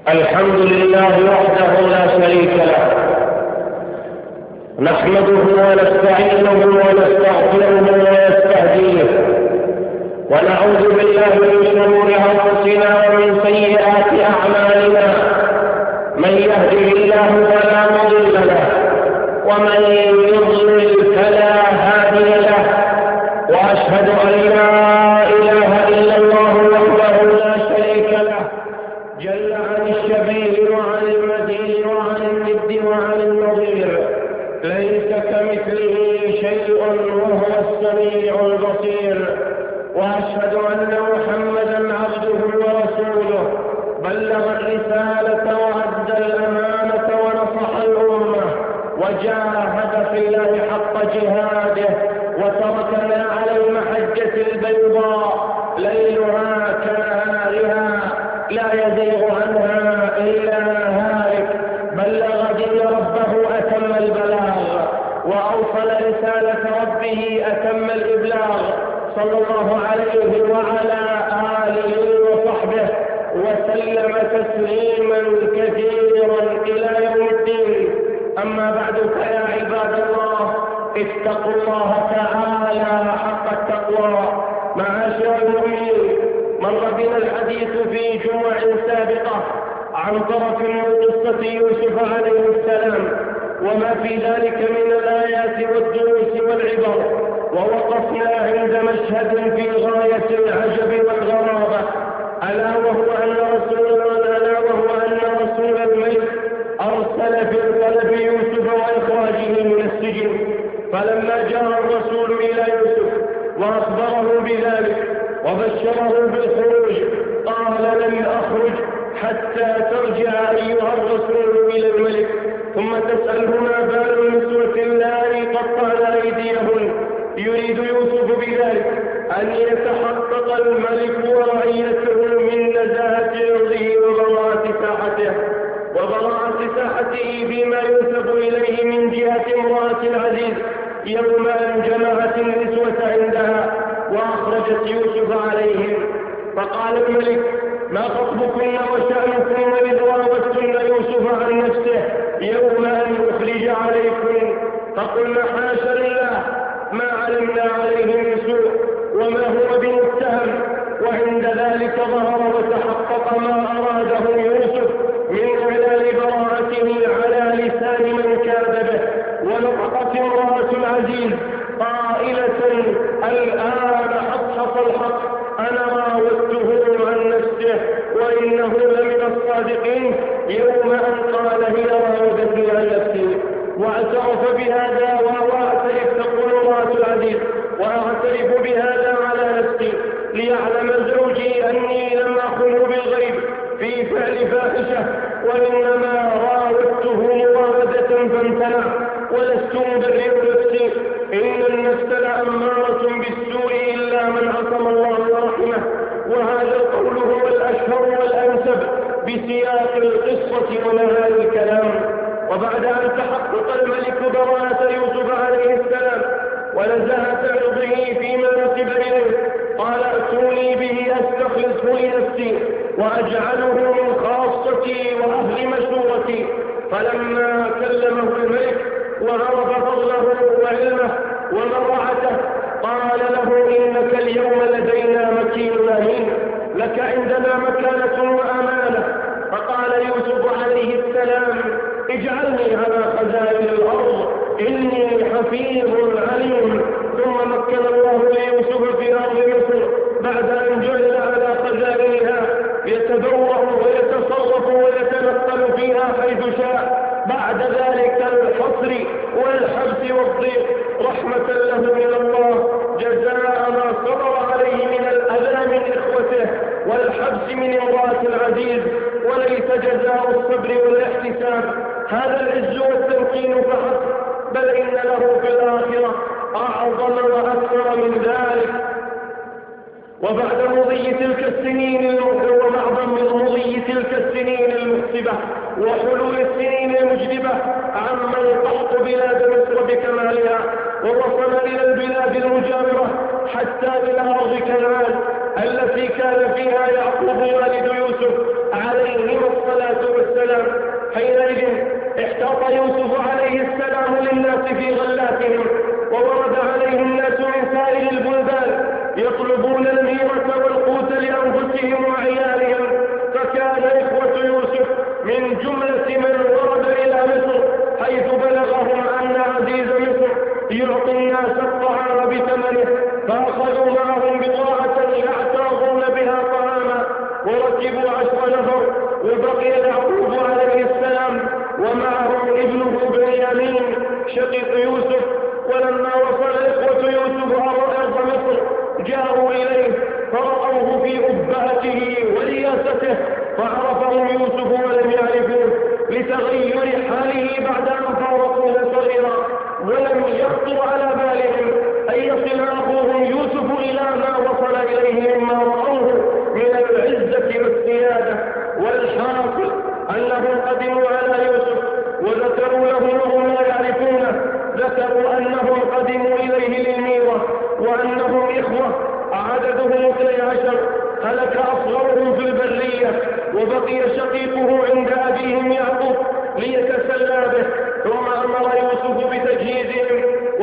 الحمد لله وحده لا شريك له، نحمده ونستعينه ونستغفره ونستهديه، ونعوذ بالله من شرور انفسنا ومن سيئات اعمالنا. من يهده الله فلا مضل له، ومن يضلل فلا هادي له، واشهد ان لا اله الا الله وحده لا شريك له، جل عن الشبيه وعن المثيل وعن الند وعن النظير، ليس كمثله شيء وهو السميع البصير. واشهد ان محمدا عبده ورسوله، بلغ الرسالة وأدى الأمانة ونصح الأمة، وجاهد في الله حق جهاده، وتركنا على المحجة البيضاء ليلها كنهارها لا يزيغ عنها إلا هالك. بلغ دين ربه أتم البلاغ، وأوصل رسالة ربه أتم الإبلاغ، صلى الله عليه وعلى آله وصحبه وسلم تسليما كثيرا إلى يوم الدين. أما بعد، فيا عباد الله، اتقوا الله تعالى حق التقوى. معاشر المؤمنين، مر بنا الحديث في جمع سابقة عن طرف من قصة يوسف عليه السلام وما في ذلك من الآيات والدروس والعبر، ووقفنا عند مشهد في غاية العجب والغرابة، ألا وهو أن رسول الملك أرسل في طلب يوسف وإخراجه من السجن. فلما جاء الرسول إلى يوسف وأخبره بذلك وبشره بالخروج، قال: لن أخرج حتى ترجع أيها الرسول إلى الملك، ثم تسأله ما بال النسوة اللائي قطعن أيديهن. يريد يوسف بذلك أن يتحقق الملك ورعيته من نزاهة عرضه وبراءة ساحته فيما ينسب إليه من جهة امرأة العزيز، يوم أن جمعت النسوة عندها وأخرجت يوسف عليهم. فقال الملك: ما خطبكن وشأنكن إذ راوتن يوسف عن نفسه يوم أن أخرج عليكن؟ فقلنا: حاشا لله، ما علمنا عليه من سوء، وما هو بمتهم. وعند ذلك ظهر وتحقق ما أراده يوسف من إعلان براءته على لسان من كاد به. ونطقت امرأة العزيز قائلة: الآن حصحص الحق، أنا راودته عن نفسه وإنه لمن الصادقين يوم أن قال: هي راودتني عن نفسي. واعترف بهذا تقول امرأة العزيز: وأعترف بهذا على نفسي ليعلم زوجي أني لم أخنه بالغيب في فعل فاحشة، وإنما راودته مراودة فامتنع، ولست مبرئ نفسي، إن النفس لأمارة بالسوء إلا من عصم الله ورحمه. وهذا القول هو الأشهر والأنسب بسياق القصة ونهاية الكلام. وبعد أن تحقق الملك براءة يوسف عليه السلام ونزاهة عرضه فيما نسب إليه، قال: ائتوني به أستخلصه لنفسي وأجعله من خاصتي وأهل مشورتي. فلما كلمه الملك وعرف فضله وعلمه ومروعته، قال له: إنك اليوم لدينا مكين أمين، لك عندنا مكانة وأمانة. فقال يوسف عليه السلام: اجعلني على خزائن الأرض، إني حفيظ عليم. ثم مكن الله ليوسف في أرض مصر بعد أن جعل على خزائنها، يتبوأ ويتصرف ويتنقل فيها حيث شاء. بعد ذلك الحصر والحبس والضيق رحمة له من الله، جزاء ما صبر عليه من الأذى من إخوته والحبس من امرأة العزيز، وليس جزاء الصبر والاحتساب هذا العز والتمكين فحسب، بل إن له في الآخرة أعظم وأكثر من ذلك. وبعد مضي تلك السنين المحسبة وحلول السنين المجدبة عم القحط بلاد مصر بكمالها، ووصل إلى البلاد المجاورة حتى إلى أرض كنعان التي كان فيها يعقوب والد يوسف عليهما الصلاة حينئذ احتاط يوسف عليه السلام للناس في غلاتهم، وورد عليه الناس من سائر البلدان يطلبون الميرة والقوت لأنفسهم وعيالهم، فكان إخوة يوسف من جملة من ورد إلى مصر، حيث بلغهم أن عزيز مصر يعطي الناس الطعام بثمنه، فأخذوا معهم بضاعة يعتاضون بها طعاما، وركبوا 10 نفر، وبقي يعقوب عليه السلام ومعه ابنه بنيامين شقيق يوسف. ولما وصل إخوة يوسف أرض مصر جاءوا إليه فرأوه في أبهته ورياسته، فعرفهم يوسف ولم يعرفوه لتغير حاله بعد أن فارقوه صغيرا، ولم يخطر على بالهم أن يصل أخوهم يوسف إلى ما وصل إليه مما رأوه من العزة والسيادة. والحاصل أنهم قدموا على يوسف وذكروا له وهم لا يعرفونه، ذكروا أنهم قدموا إليه للميرة، وأنهم إخوة عددهم 12، هلك أصغرهم في البرية، وبقي شقيقه عند أبيهم يعقوب ليتسلى به. ثم أمر يوسف بتجهيزهم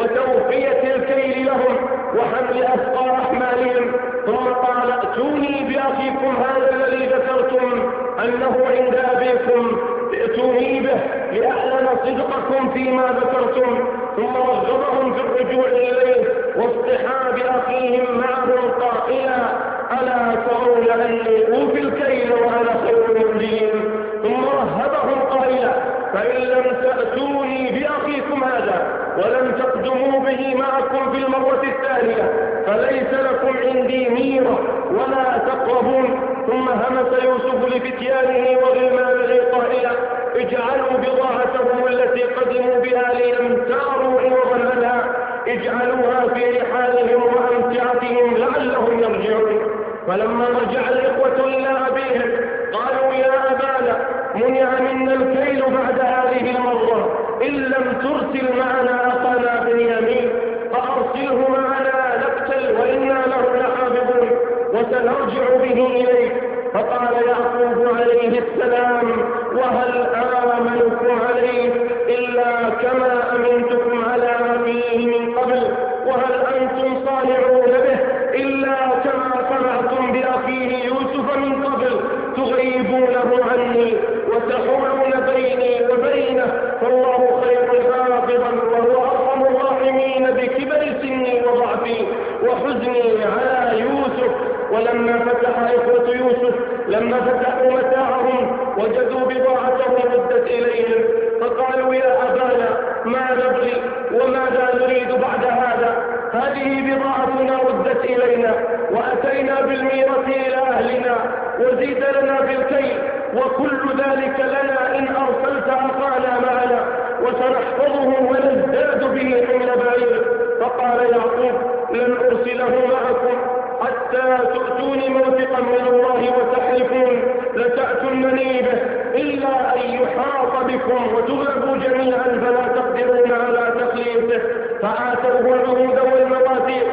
وتوفية الكيل لهم وحمل أثقال أحمالهم، ثم قال ائتوني بأخيكم هذا الذي ذكرتم أنه عند أبيكم، ائتوني به لأعلن صدقكم فيما ذكرتم. ثم رغبهم في الرجوع إليه واصطحاب أخيهم معهم قائلا ألا ترون أني أوفي الكيل وأنا خير المنزلين. ثم رهبهم قائلا فإن لم تأتوني بأخيكم هذا ولم تقدموا به معكم في المرة الثانية فليس لكم عندي ميرة ولا تقربون. ثم همس يوسف لفتيانه وغلمانه قائلا اجعلوا بضاعتهم التي قدموا بها ليمتاروا عوضا عنها، اجعلوها في رحالهم وأمتعتهم لعلهم يرجعون. فلما رجع الإخوة إلى أبيهم قالوا يا أبانا منع منا الكيل بعد هذه المرة، إن لم ترسل معنا أخانا بنيامين فأرسله معنا نقتل وإنا له لحافظون وسنرجع به إليك. فقال يعقوب عليه السلام وهل آمنكم عليه إلا كما أمنتكم على أخيه من قبل، وهل أنتم صانعون به إلا كما صنعتم بأخيه يوسف من قبل، تغيبونه عني وتحولون بيني وبينه، فالله خير حافظا وهو أرحم الراحمين بكبر سني وضعفي وحزني على يوسف. ولما فتح إخوة يوسف لما فتحوا متاعهم وجدوا بضاعتهم ردت إليهم، فقالوا يا أبانا ما نبغي وماذا نريد بعد هذا؟ هذه بضاعتنا ردت إلينا وأتينا بالميرة إلى أهلنا وزيد لنا بالكيل، وكل ذلك لنا إن أرسلت أخانا معنا وسنحفظه ونزداد به حمل بعير. فقال يعقوب لن أرسله معكم حتى تؤتوني موثقا من الله وتحلفون لتأتونني به إلا أن يحاط بكم وتغلبوا جميعا فلا تقدرون على تخليصه. فآتوه العهود والمواثيق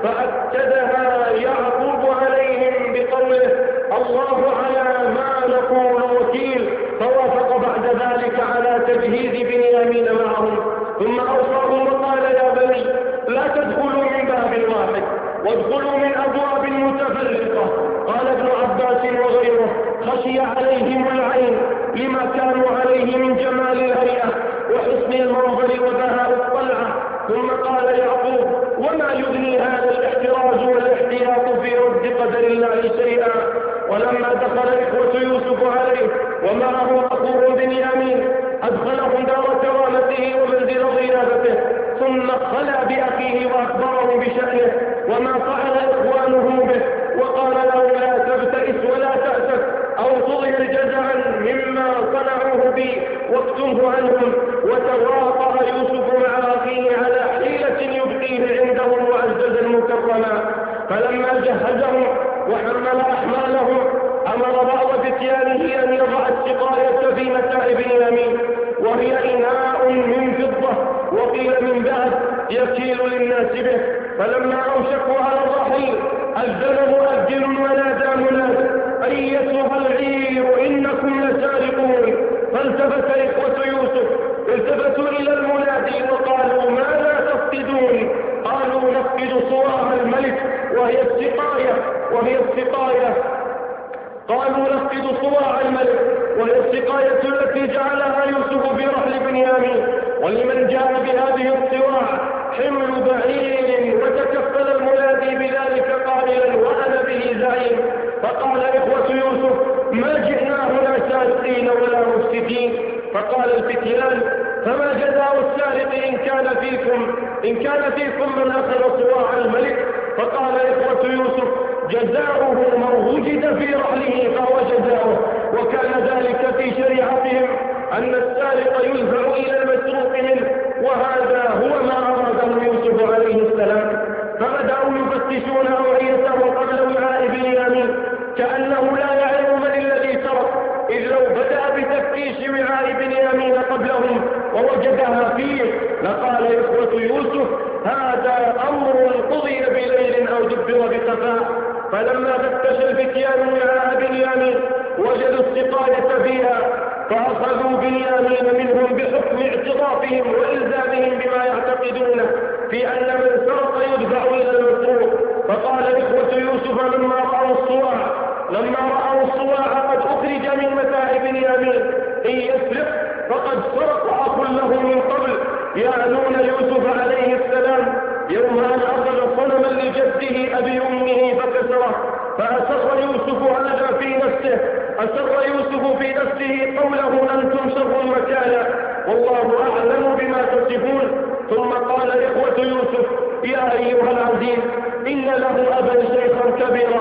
فأكدها يعقوب عليهم بقوله الله على ما نقول وكيل، فوافق بعد ذلك على تجهيز بنيامين معهم. ثم أوصاهم وقال يا بني لا تدخلوا من باب واحد وادخلوا من أبواب متفرقة. قال ابن عباس وغيره خشي عليهم العين لما كانوا عليه من جمال الهيئة وحسن المنظر وبهاء الطلعة. ثم قال يعقوب وما يغني هذا الاحتراز والاحتياط في رد قدر الله شيئا. ولما دخل إخوة يوسف عليه ومعه أخوه بنيامين أدخلهم دار كرامته ومنزل ضيافته، ثم خلى بأخيه وأخبره بشأنه وما فعل إخوانه به، وقال له لا تبتئس ولا تأسف أو تظهر جزعا مما صنعوه بي واكتمه عنهم. وتواطأ يوسف مع أخيه على حيلة يبقيه عندهم معززا مكرما. فلما جهزهم وحمل أحمالهم أمر بعض فتيانه أن يضع السقاية في متاع بنيامين وهي إناء من فضة وقيل من ذهب يكيل للناس به. فلما أوشكوا على الرحيل أذن مؤذن ونادى مناد أيتها العير إنكم لسارقون. فالتفت السقاية التي جعلها يوسف في رحل بنيامين. ولمن جاء بهذه الصواع حمل بعير، وتكفل المنادي بذلك قائلا وأنا به زعيم. فقال إخوة يوسف ما جئنا هنا سارقين ولا مفسدين. فقال الفتيان فما جزاء السارق إن كان فيكم من أخذ صواع الملك. فقال إخوة يوسف جزاؤه من وجد في رحله فهو جزاؤه. وكان ذلك في شريعتهم أن السارق يدفع إلى المسروق منه، وهذا هو ما أراده يوسف عليه السلام. فبدأوا يفتشون أوعيته قبل وعاء بنيامين كأنه لا يعلم من الذي سرق، إذ لو بدأ بتفتيش وعاء بنيامين قبلهم ووجدها فيه لقال إخوة يوسف هذا أمر قضي بليل أو دبر بخفاء. فلما فتش الفتيان وعاء بنيامين وجدوا السقاية فيها، فأخذوا بنيامين منهم بحكم اعترافهم وإلزامهم بما يعتقدونه في أن من سرق يدفع إلى المسروق. فقال إخوة يوسف لما رأوا الصواع قد أخرج من متاع بنيامين إن يسرق فقد سرق أخ له من قبل، يعنون يوسف عليه السلام يوم أن أخذ صنما لجده أبي أمه فكسره. فأسر يوسف في نفسه قوله أنتم شر مكانا والله أعلم بما تصفون. ثم قال إخوة يوسف يا أيها العزيز إن له أبا شيخا كبيرا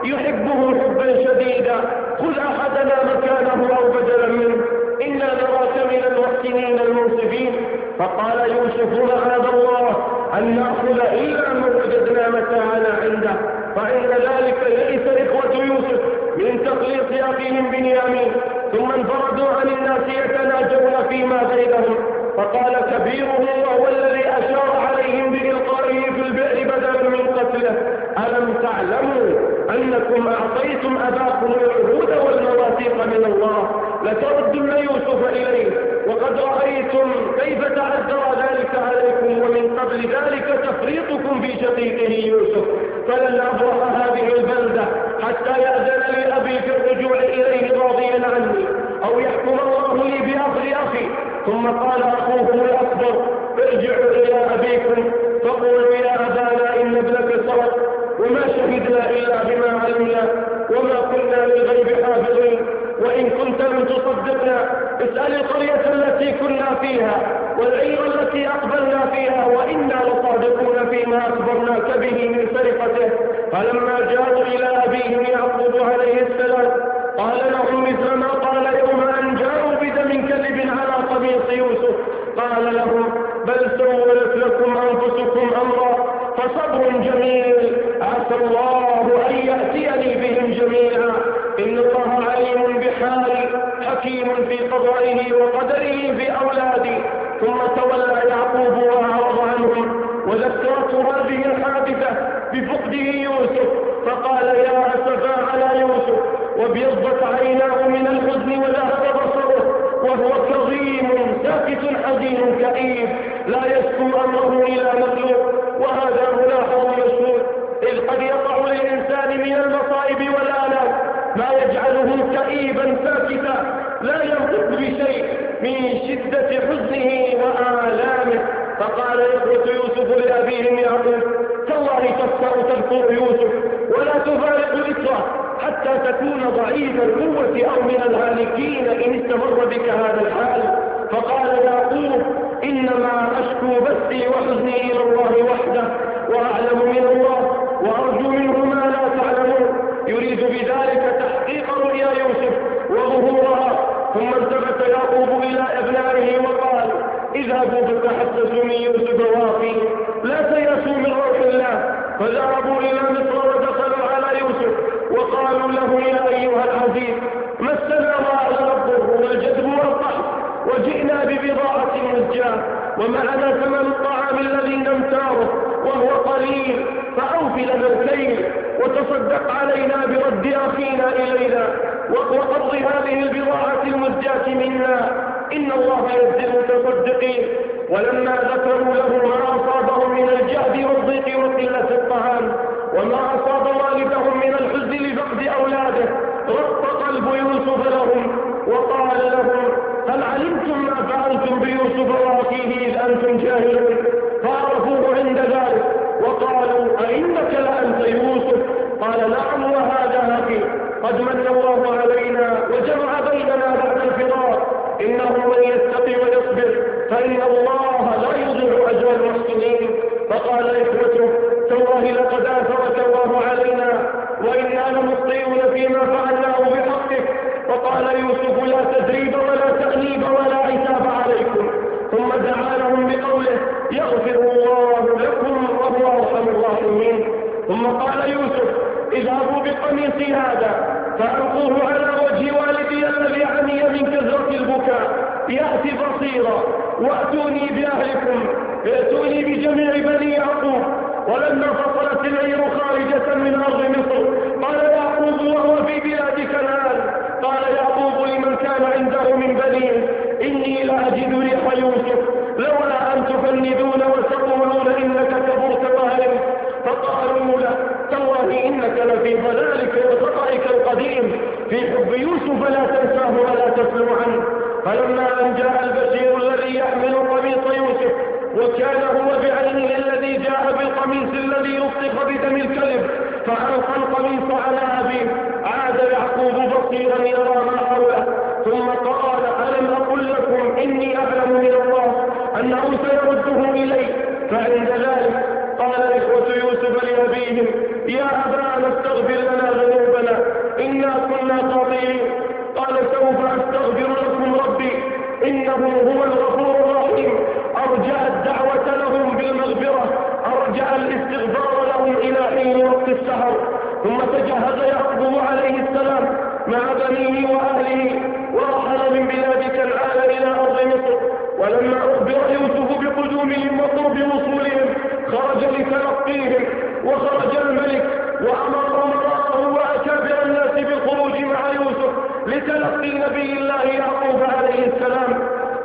يحبه حبا شديدا، خذ أحدنا مكانه أو بدلا منه إنا نراك من المحسنين المنصفين. فقال يوسف معاذ الله أن نأخذ إلا من وجدنا متاعنا عنده. فإن ذلك يئس إخوة يوسف من تخليص أخيهم بنيامين، ثم انفردوا عن الناس يتناجون فيما بينهم. فقال كبيرهم وهو الذي أشار عليهم بإلقائه في البئر بدلا من قتله ألم تعلموا أنكم أعطيتم أباكم العهود والمواثيق من الله لتردن يوسف إليه، وقد رأيتم كيف تعذر ذلك عليكم، ومن قبل ذلك تفريطكم في شقيقه يوسف، فلن أبرح هذه البلدة حتى يأذن لي أبي في الرجوع إليه راضيا عني أو يحكم الله لي بأخذ أخي. ثم قال أخوهم الأكبر ارجعوا إلى أبيكم فقولوا يا أبانا إن ابنك سرق وما شهدنا إلا بما علمنا وما كنا للغيب حافظين، وإن كنت لم تصدقنا اسأل القرية التي كنا فيها والعير التي أقبلنا فيها وإنا لصادقون فيما أخبرناك به من سرقته. فلما جاءوا إلى أبيهم يعقوب عليه السلام قال لهم مثل ما قال يوم أن جاءوا بدم كذب على قميص يوسف، قال لهم بل سولت لكم أنفسكم أمرا فصبر جميل عسى الله أن يأتيني بهم جميعا إن الله عليم بحالي حكيم في قضائه وقدره في أولادي. ثم تولى يعقوب وأعرض عنهم، وذكرته هذه الحادثة بفقده يوسف فقال يا أسفا على يوسف وابيضت عيناه من الحزن وذهب بصره وهو كظيم ساكت حزين كئيب لا يشكو أمره إلى مخلوق. وهذا ملاحظ مشهور، إذ قد يقع للإنسان من المصائب والآلام ما يجعله كئيبا ساكتا لا ينطق بشيء من شدة حزنه وآلامه. فقال إخوة يوسف لأبيهم يعقوب تالله تفتأ تذكر يوسف ولا تفارق ذكره حتى تكون ضعيف القوة أو من الهالكين إن استمر بك هذا الحال. فقال يعقوب إنما أشكو بثي وحزني إلى الله وحده وأعلم من الله وأرجو منه ما لا تعلمون. يريد بذلك تحقيق رؤيا يوسف وظهورها. ثم التفت يعقوب إلى أبنائه وقال اذهبوا فتحسسوا من يوسف واخيه لا تيأسوا من روح الله. فذهبوا إلى مصر ودخلوا على يوسف وقالوا له يا أيها العزيز مسنا وأهلنا الضر والجدب والقحط وجئنا ببضاعة مزجاة ومعنا ثمن الطعام الذي نمتاره وهو قليل فأوف لنا الكيل وتصدق علينا برد أخينا إلينا وقبض هذه البضاعة المزجاة منا إن الله يجزي المتصدقين. ولما ذكروا له ما أصابهم من الجهد والضيق وقلة الطعام وما أصاب والدهم من الحزن لفقد أولاده رق قلب يوسف لهم وقال له قد من الله علينا وجمع بيننا بعد الفراق، إنه من يتقي ويصبر فإن الله لا يضيع أجر المحسنين. فقال إخوته: تالله لقد آثرك الله علينا وإنا لمخطئون فيما فعلناه بحقك. فقال يوسف: لا تثريب ولا تأنيب ولا عتاب عليكم. ثم دعا لهم بقوله: يغفر الله لكم وهو أرحم الراحمين. ثم قال يوسف: اذهبوا بقميصي هذا فألقوه على وجه والدي الذي عمي من كثرة البكاء يأتي بصيرا، وأتوني بأهلكم، ائتوني بجميع بني يعقوب. ولما فصلت العير خارجة من أرض مصر قال يعقوب وهو في بلاد كنعان، قال يعقوب لمن كان عنده من بنيه: إني لأجد ريح يوسف لولا أن تفندون وتقولون إنك كبرت وهرمت. فقالوا له: تالله إنك لفي ضلالك وخطئك القديم، في حب يوسف لا تنساه ولا تسلم عنه. فلما أن جاء البشير الذي يحمل قميص يوسف وكان هو بعينه الذي جاء بالقميص الذي لصق بدم الكلب فألقى القميص على أبيه، عاد يعقوب بصيرا يرى ما حوله، ثم قال: ألم أقل لكم إني أعلم من الله أنه سيرده إلي؟ فعند ذلك قال إخوة يوسف لأبيهم: يا أبانا استغفر لنا ذنوبنا إنا كنا خاطئين. قال: سوف أستغفر لكم ربي إنه هو الغفور الرحيم. أرجع الدعوة لهم بالمغفرة، أرجع الاستغفار لهم إلى حين وقت السحر. ثم تجهز يعقوب عليه السلام مع بنيه وأهله ورحل من بلاد كنعان إلى أرض مصر. ولما أخبر يوسف بقدومهم وقرب وصولهم خرج لتلقيهم، وخرج الملك وأمر أمراءه وأكابر الناس بالخروج مع يوسف لتلقي نبي الله يعقوب عليه السلام.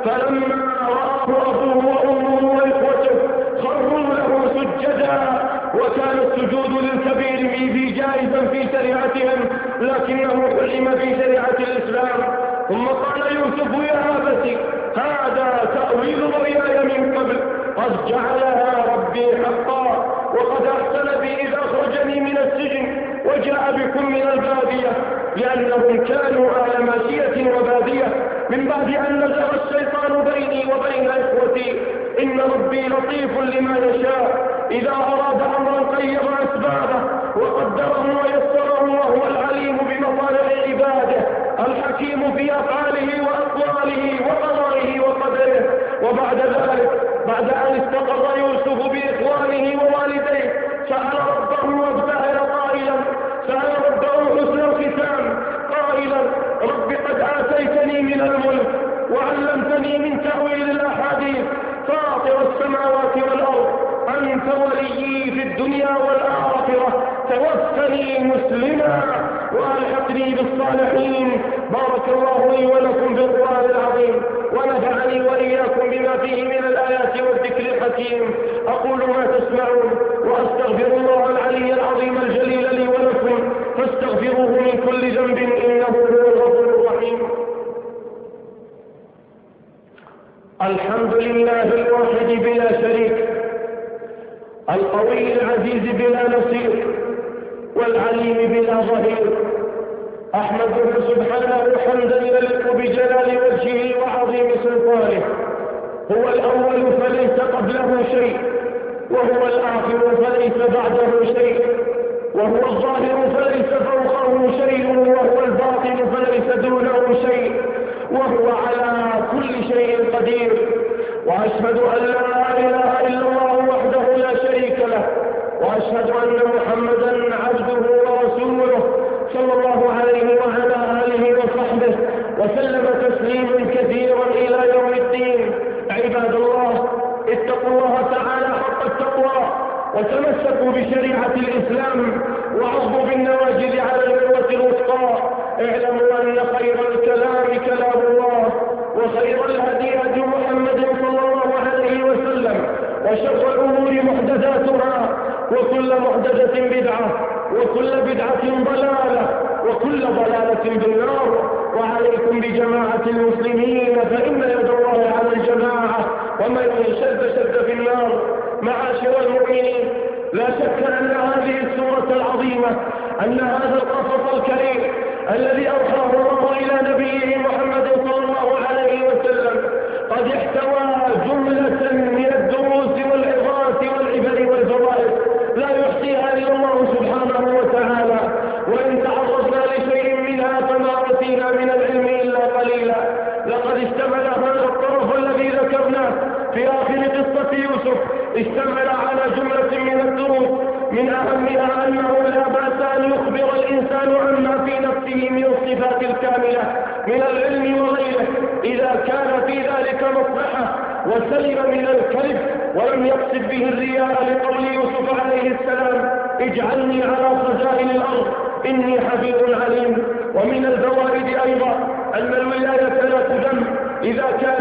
فلما رآه أبوه وأمه وإخوته خروا له سجدا، وكان السجود للكبير به جائزا في شريعتهم لكنه حرم في شريعة الإسلام. ثم قال يوسف: يا أبت هذا تأويل رؤياي من قبل قد جعلها ربي حقا، وقد أحسن بي إذ أخرجني من السجن وجاء بكم من البادية، لأنهم كانوا أهل ماشية وبادية من بعد أن نزغ الشيطان بيني وبين إخوتي، إن ربي لطيف لما يشاء، إذا أراد أمرا قيض أسبابه وقدره ويسره، وهو العليم بمصالح عباده الحكيم في أفعاله وأقواله وقضائه وقدره. وبعد ذلك بعد أن استقر يوسف بإخوانه ووالديه سأل ربه وابتهل قائلا: سأل ربه حسن الختام قائلا: رب قد آتيتني من الملك وعلمتني من تأويل الأحاديث، فاطر السماوات والأرض، أنت وليي في الدنيا والآخرة، توفني مسلما وألحقني بالصالحين. بارك الله لي ولكم بالقرآن العظيم، ونفعني وإياكم بما فيه من الآيات والذكر الحكيم. أقول ما تسمعون وأستغفر الله العلي العظيم الجليل لي ولكم، فاستغفروه من كل ذنب إنه هو الغفور الرحيم. الحمد لله الواحد بلا شريك، القوي العزيز بلا نصير، والعليم بلا ظهير. أحمده سبحانه حمدا يليق بجلال وجهه وعظيم سلطانه. هو الأول فليس قبله شيء، وهو الآخر فليس بعده شيء، وهو الظاهر فليس فوقه شيء، وهو الباطن فليس دونه شيء، وهو على كل شيء قدير. وأشهد أن لا إله إلا الله وحده لا شريك له، وأشهد أن محمدا عبده ورسوله صلى الله عليه وعلى آله وصحبه وسلم تسليما كثيرا إلى يوم الدين. عباد الله، اتقوا الله تعالى حق التقوى، وتمسكوا بشريعة الإسلام، وعضوا بالنواجذ على العروة الوثقى. اعلموا أن خير الكلام كلام الله، وخير الهدي هدي محمد صلى الله عليه وسلم، وشر الأمور محدثاتها، وكل محدثة بدعة، وكل بدعة ضلالة، وكل ضلالة بالنار. وعليكم بجماعة المسلمين، فإن يد الله على الجماعة، ومن شد في النار. معاشر المؤمنين، لا شك أن هذه السورة العظيمة، أن هذا القصص الكريم الذي أوحاه الله إلى نبيه محمد صلى الله عليه وسلم قد احتوى جملة من الدروس والعظات والعبر والفوائد لا يحصيها إلا الله سبحانه وتعالى، وإن تعرضنا لشيء منها فما أوتينا من العلم إلا قليلا. لقد اشتمل هذا الطرف الذي ذكرناه في آخر قصة يوسف اشتمل على جملة من الدروس، من أهمها أنه لا بأس أن يخبر الإنسان عما في نفسه من الصفات الكاملة من العلم وغيره إذا كان في ذلك مصلحة، وسلم من الكذب ولم يقصد به الرياء، لقول يوسف عليه السلام اجعلني على خزائن الأرض إني حفيظ عليم. ومن الفوائد أيضا أن الولاية لا تذم إذا كان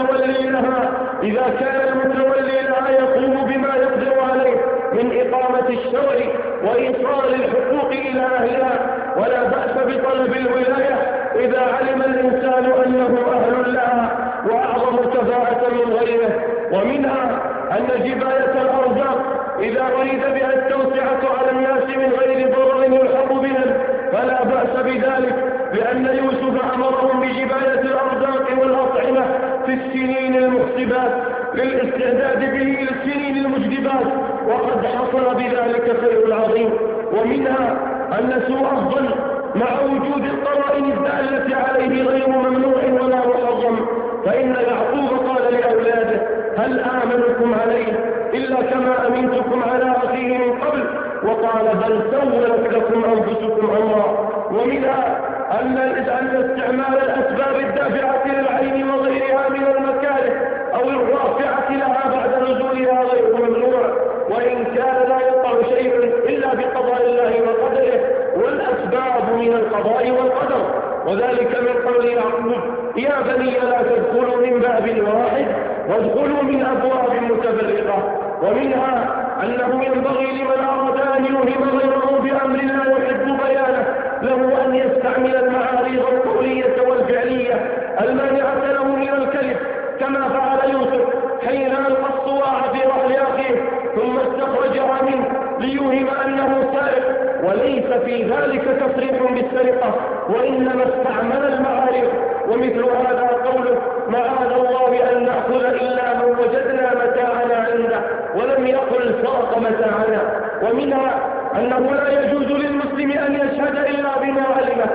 المتولي لها يقوم بما يقدر عليه من إقامة الشرع وإيصال الحقوق إلى أهلها، ولا بأس بطلب الولاية إذا علم الإنسان أنه أهل لها وأعظم كفاءة من غيره. ومنها أن جباية الأرزاق إذا أريد بها التوسعة على الناس من غير ضرر يلحق بهم فلا بأس بذلك، لأن يوسف أمرهم بجباية الأرزاق والأطعمة في السنين المحسبات للاستعداد به للسنين المجدبات، وقد حصل بذلك خير عظيم. ومنها أن سوء الظن مع وجود القرائن الدالة عليه غير ممنوع ولا محرم، فإن يعقوب قال لأولاده هل آمنكم عليه إلا كما أمنتكم على أخيه من قبل، وقال بل سولت لكم أنفسكم أمرا. ومنها أن استعمال الأسباب الدافعة للعين وغيرها من المكاره أو الرافعة لها بعد نزولها غير ممنوع، وإن كان لا يقع شيء إلا بقضاء الله وقدره، والأسباب من القضاء والقدر، وذلك من قول يعقوب يا بني لا تدخلوا من باب واحد وادخلوا من أبواب متفرقة. ومنها أنه ينبغي لمن أراد أن يوهم غيره بأمر لا يحب بيانه له أن يستعمل المعاريض القولية والفعلية المانعة له من الكذب، كما فعل يوسف حين ألقى الصواع في رحل أخيه ثم استخرجها منه ليوهم أنه سارق، وليس في ذلك تصريح بالسرقة وإنما استعمل المعارف. ومثل هذا قوله معاذ الله أن نأخذ إلا من وجدنا متاعنا عنده ولم يقل سرق متاعنا. ومنها أنه لا يجوز للمسلم أن يشهد إلا بما علمه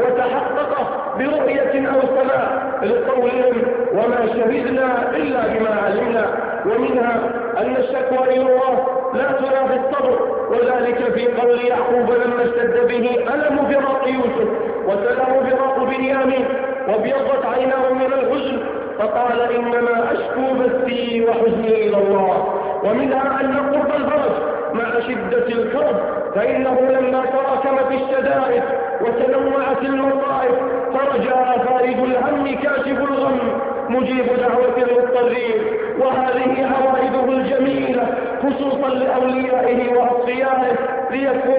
وتحقق برؤية أو سماع لقولهم وما شهدنا إلا بما علمنا. ومنها أن الشكوى إلى الله لا تنافي الصبر، وذلك في قول يعقوب لما اشتد به ألم فراق يوسف وسلام فراق بنيامين وابيضت عيناه من الحزن فقال إنما أشكو بثي وحزني إلى الله. ومنها أن قرب الفرج مع شدة الكرب، فإنه لما تراكمت الشدائد وتنوعت المصائب فرجع فارج الهم كاشف الغم مجيب دعوة المضطرين، وهذه عوائده الجميلة خصوصا لأوليائه وأصفيائه ليكون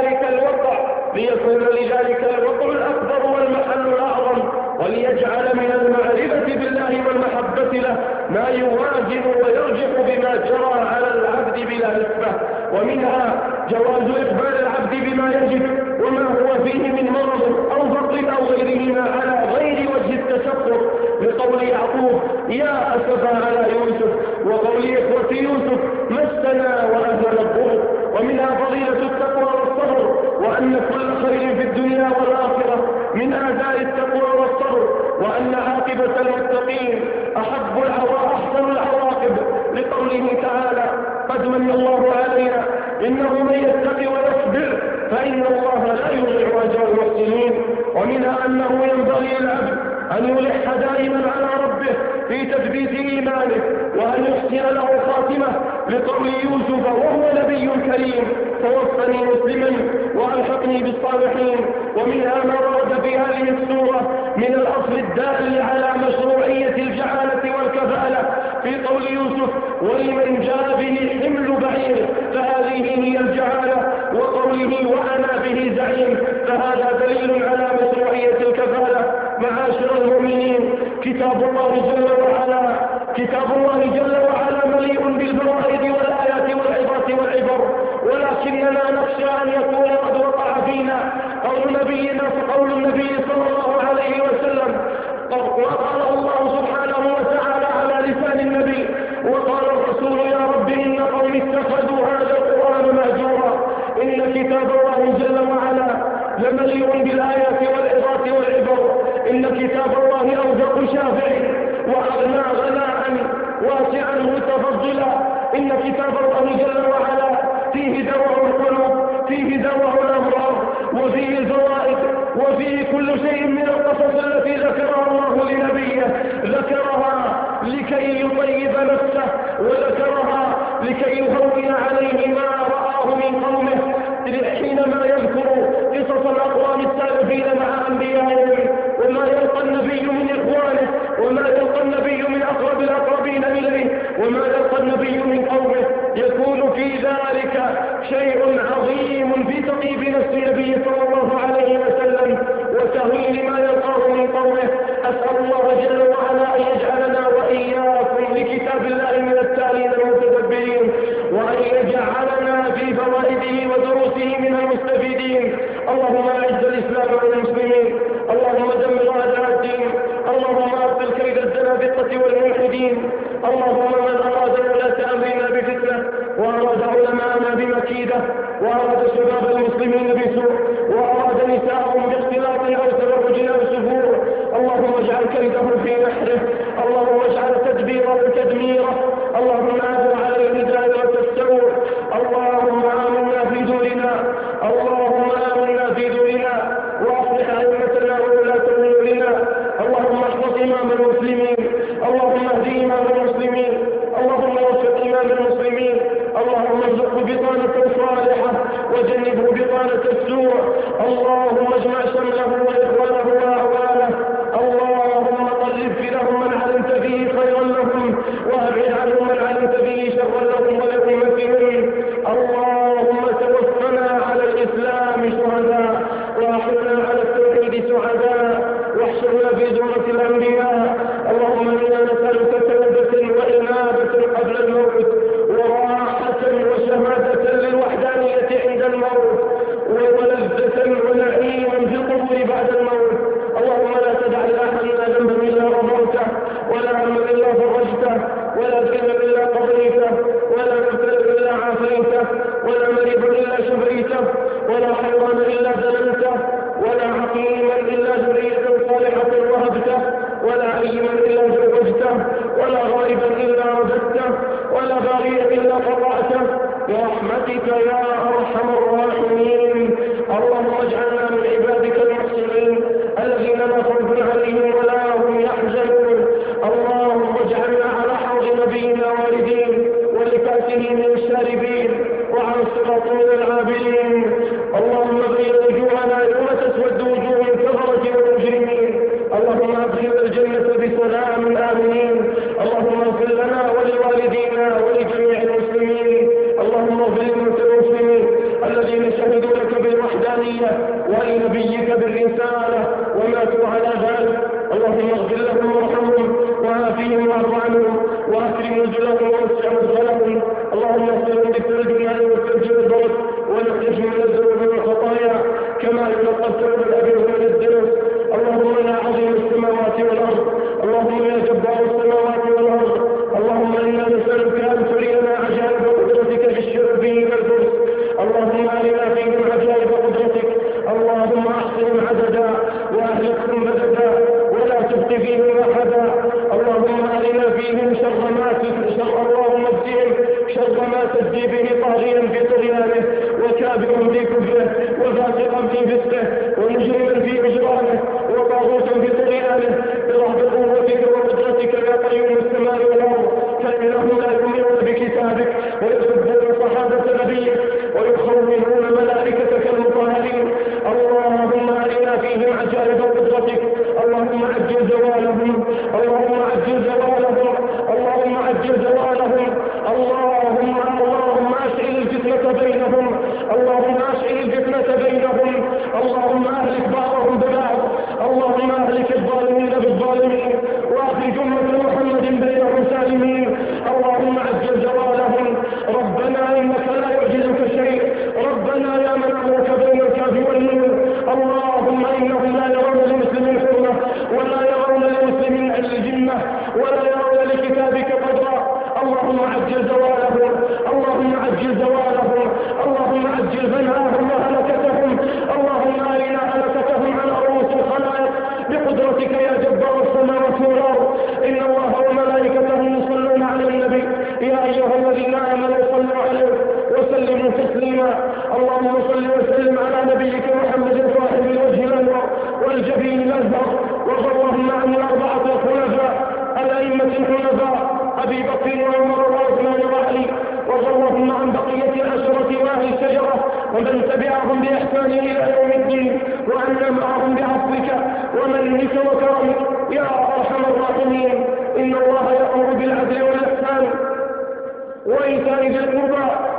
لذلك الوقع الأكبر والمحل الأعظم، وليجعل من المعرفة بالله والمحبة له ما يوازن ويرجح بما جرى على العبد بلا نسبة. ومنها جواز إخبار العبد بما يجب وما هو فيه من مرض أو فقر أو غيرهما على غير وجه التشفر، لقول يعقوب يا أسفا على يوسف، وقول إخوة يوسف مسنا وأهلنا الضر. ومنها فضيلة التقوى والصبر، وأن كل خير في الدنيا والآخرة من آثار التقوى والصبر، وأن عاقبة المتقين أحسن العواقب، لقوله تعالى قد من الله علينا إنه من يتقي ويصبر فإن الله لا يضيع أجر المحسنين. ومنها أنه ينبغي العبد أن يلح دائما على ربه في تثبيت إيمانه وأن يحسن له خاتمة، لقول يوسف وهو نبي كريم توفني مسلما وألحقني بالصالحين. ومنها ما ورد في هذه السورة من الأصل الدال على مشروعية الجعالة والكفالة في قول يوسف ولمن جاء به حمل بعير فهذه هي الجعالة، وقوله وأنا به زعيم فهذا دليل على مشروعية الكفالة. معاشر المؤمنين كتاب الله جل وعلا مليء بالفوائد والآيات والعظات والعبر، ولكننا نخشى أن يكون قد وقع فينا قول النبي صلى الله عليه وسلم، وقال الله سبحانه وتعالى على لسان النبي: وقال الرسول يا رب إن قوم اتخذوا هذا القرآن مهجورا. إن كتاب الله جل وعلا لمليء بالآيات والعظات والعبر. إن كتاب الله أوثق شافع وأغنى غناء واسعا متفضلا. إن كتاب الله جل وعلا فيه دواء القلوب، فيه دواء الأمراض، وفيه الفوائد، وفيه كل شيء من القصص التي ذكرها الله لنبيه. ذكرها لكي يطيب نفسه، وذكرها لكي يهون عليه ما رآه من قومه حينما يذكر قصص الأقوام السالفين مع أنبيائهم، وما يلقى النبي من إخوانه، وما يلقى النبي من أقرب الأقربين إليه، وما يلقى النبي من قومه. يكون في ذلك شيء عظيم في تطيب نفس النبي صلى الله عليه وسلم وتهويل ما يلقاه من قومه. أسأل الله جل وعلا أن يجعلنا وإياكم لكتاب الله من التالين المتدبرين، وأن يجعلنا في فوائده ودروسه من المستفيدين. اللهم أعز الإسلام والمسلمين، اللهم دمر أعداء الدين، اللهم أبطل كيد الزنادقة والملحدين. اللهم من أراد ولاة أمرنا بفتنة، وأراد علماءنا بمكيدة، وأراد شباب المسلمين بسوء، وأراد نساءهم باختلاط أو تبرج أو سفور، اللهم اجعل كيده في نحره، اللهم اجعل تدبيره تدميره، اللهم أعذر عليه دائرة السوء. اللهم آمنا في دورنا، اللهم آمنا في دورنا، وأصلح أئمتنا وولاة أمورنا. اللهم احفظ إمام المسلمين، اللهم اهد إمام المسلمين، اللهم وفق إمام المسلمين، اللهم ارزقه بطانة صالحة وجنبه بطانة السوء. اللهم اجمع شمله وإخوانه وأعوانه. اللهم قلب لهم من علمت فيه خيرا لهم، وأبعد عنهم من علمت فيه شرا لهم ولأمتهم. اللهم توفنا على الإسلام شهداء، وأحينا على التوحيد سعداء، واحشرنا في زمرة الأنبياء. اللهم إنا نسألك توبة وإنابة قبل الموت، وراحة وشهادة للوحدانية عند الموت، ولذة ونعيما في القبور بعد الموت. اللهم لا تدع لأحدنا ذنبا إلا غفرته، ولا هما إلا فرجته، ولا دينا إلا قضيته، ولا مبتلا إلا عافيته، ولا مريضا إلا شفيته، ولا حيوانا إلا ذللته، ولا عقيما إلا ذرية صالحة وهبته، ولا أيما إلا زوجته، ولا غائبا إلا رددته، ولا باغيا إلا قطعته، برحمتك يا أرحم الراحمين. اللهم اجعلنا من عبادك المحسنين الذين لا خوف عليهم ولا هم يحزنون. اللهم اجعلنا على حوض نبينا واردين، ولكأسه من الشاربين، وعلى الصراط من العابدين. اللهم بيض وجوهنا يوم تسود وجوه الكفرة والمجرمين. اللهم ادخلنا الجنة بسلام آمنين. اللهم اغفر لنا ولوالدينا ولجميع المسلمين. اللهم اغفر لموتى المسلمين الذين شهدوا لك بالوحدانية ولنبيك بالرسالة وماتوا على ذلك. اللهم اغفر لهم وارحمهم وعافهم واعف عنهم واكرم نزلهم ووسع مدخلهم. اللهم اغفرهم بالثلج الماء والثلج والبرد، ونقهم من الذنوب والخطايا كما ينقى الثوب الابيض من الدنس. اللهم يا عظيم السماوات والارض، اللهم يا جبار السماوات والارض، اللهم انا نسالك ان ترينا عجائب قدرتك في الشربين والفرس. اللهم ارنا فيهم عجائب قدرتك. اللهم احصهم عددا واهلكهم بددا، ولا تبق فيهم احدا. اللهم ارنا فيهم شر اللهم ابتهم شر ما تجزي به طاغيا في طغيانه، وكافرا في كفره، وفاسقا في فسقه، ومجرما في اجرامه، وطاغوتا في طغيانه، برحمة قوتك وقدرتك يا قيوم السماء والارض. فانهم لا يؤمنون بكتابك ويسبون صحابة نبيك ويخونون ملائكتك المطهرين. اللهم ارنا فيهم عجائب قدرتك. اللهم عجل زوالهم، اللهم عجل زوالهم، اللهم عجل زوالهم. اللهم اشعل الفتنة بينهم، اللهم اشعل الفتنة بينهم. اللهم اهلك بعضهم ببعض، اللهم اهلك الظالمين بالظالمين، واخرج أمة محمد بينهم سالمين. اللهم عجل زوالهم. ربنا انك لا يعجزك شيء، ربنا يا من امرك بين الكاف والنور. معهم بإحسان إلى يوم الدين، وأن معهم بعفوك ومنك وكرمك يا أرحم الراحمين. إن الله يأمر بالعدل والإحسان وإيتاء ذي القربى